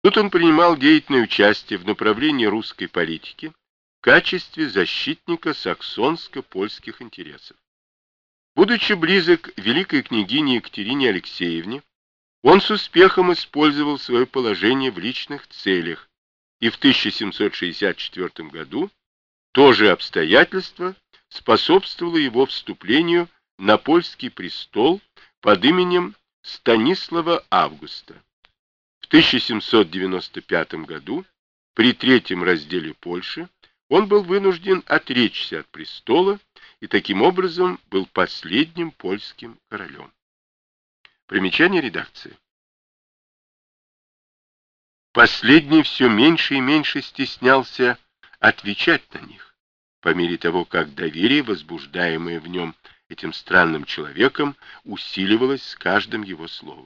Тут он принимал деятельное участие в направлении русской политики в качестве защитника саксонско-польских интересов. Будучи близок к великой княгине Екатерине Алексеевне, он с успехом использовал свое положение в личных целях, и в 1764 году то же обстоятельство способствовало его вступлению на польский престол под именем Станислава Августа. В 1795 году, при Третьем разделе Польши, он был вынужден отречься от престола и таким образом был последним польским королем. Примечание редакции. Последний все меньше и меньше стеснялся отвечать на них, по мере того, как доверие, возбуждаемое в нем этим странным человеком, усиливалось с каждым его словом.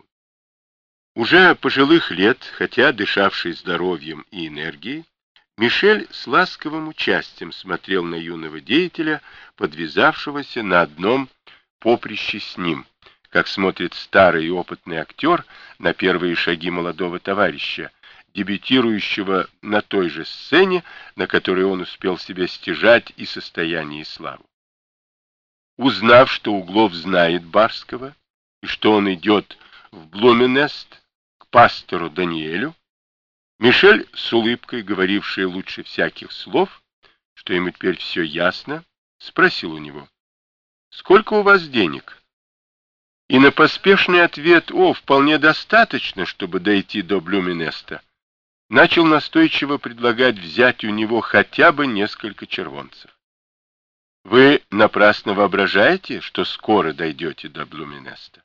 Уже пожилых лет, хотя дышавший здоровьем и энергией, Мишель с ласковым участием смотрел на юного деятеля, подвязавшегося на одном поприще с ним, как смотрит старый и опытный актер на первые шаги молодого товарища, дебютирующего на той же сцене, на которой он успел себе стяжать и состояние, и славу. Узнав, что Углов знает Барского, и что он идет в Блуменест к пастору Даниэлю, Мишель, с улыбкой, говоривший лучше всяких слов, что ему теперь все ясно, спросил у него: «Сколько у вас денег?» И на поспешный ответ: «О, вполне достаточно, чтобы дойти до Блюменеста», начал настойчиво предлагать взять у него хотя бы несколько червонцев. «Вы напрасно воображаете, что скоро дойдете до Блюменеста.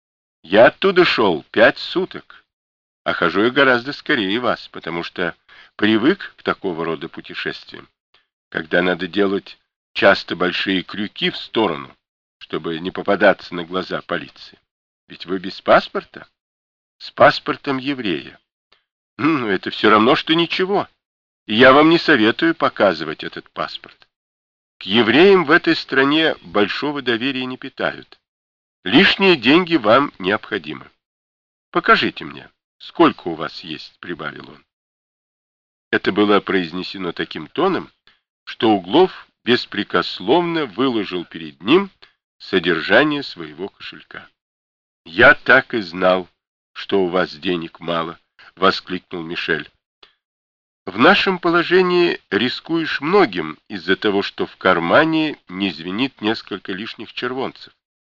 Я оттуда шел 5 суток, а хожу я гораздо скорее вас, потому что привык к такого рода путешествиям, когда надо делать часто большие крюки в сторону, чтобы не попадаться на глаза полиции. Ведь вы без паспорта? С паспортом еврея. Ну, это все равно, что ничего. И я вам не советую показывать этот паспорт. К евреям в этой стране большого доверия не питают. Лишние деньги вам необходимы. Покажите мне, сколько у вас есть», — прибавил он. Это было произнесено таким тоном, что Углов беспрекословно выложил перед ним содержание своего кошелька. «Я так и знал, что у вас денег мало», — воскликнул Мишель. «В нашем положении рискуешь многим из-за того, что в кармане не звенит несколько лишних червонцев.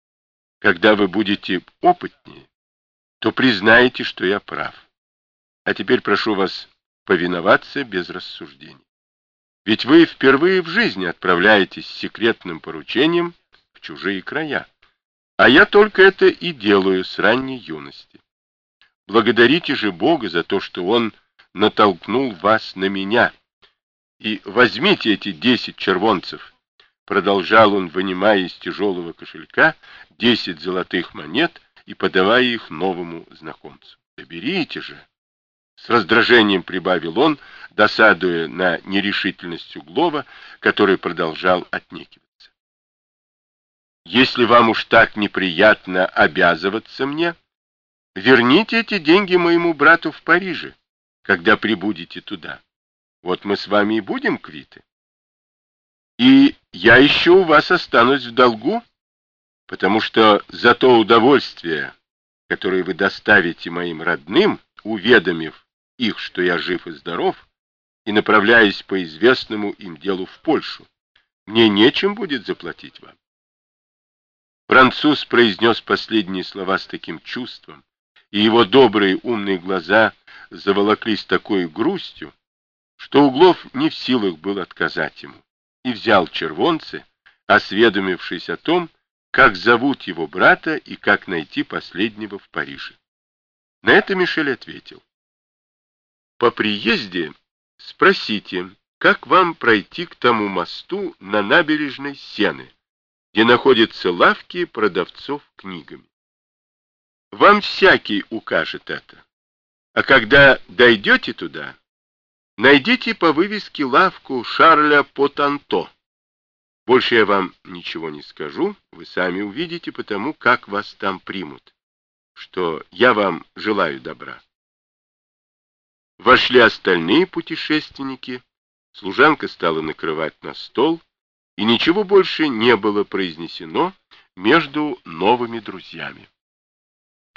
Когда вы будете опытнее, то признаете, что я прав. А теперь прошу вас повиноваться без рассуждений. Ведь вы впервые в жизни отправляетесь с секретным поручением в чужие края, а я только это и делаю с ранней юности. Благодарите же Бога за то, что Он натолкнул вас на меня. И возьмите эти 10 червонцев», — продолжал он, вынимая из тяжелого кошелька 10 золотых монет и подавая их новому знакомцу. «Да берите же!» — с раздражением прибавил он, досадуя на нерешительность Углова, который продолжал отнекиваться. «Если вам уж так неприятно обязываться мне, верните эти деньги моему брату в Париже, когда прибудете туда. Вот мы с вами и будем квиты. И я еще у вас останусь в долгу, потому что за то удовольствие, которое вы доставите моим родным, уведомив их, что я жив и здоров, и направляясь по известному им делу в Польшу, мне нечем будет заплатить вам». Француз произнес последние слова с таким чувством, и его добрые умные глаза заволоклись такой грустью, что Углов не в силах был отказать ему, и взял червонцы, осведомившись о том, как зовут его брата и как найти последнего в Париже. На это Мишель ответил: «По приезде спросите, как вам пройти к тому мосту на набережной Сены, где находятся лавки продавцов книгами. Вам всякий укажет это. А когда дойдете туда, найдите по вывеске лавку Шарля Потанто. Больше я вам ничего не скажу, вы сами увидите потому, как вас там примут, что я вам желаю добра». Вошли остальные путешественники, служанка стала накрывать на стол, и ничего больше не было произнесено между новыми друзьями.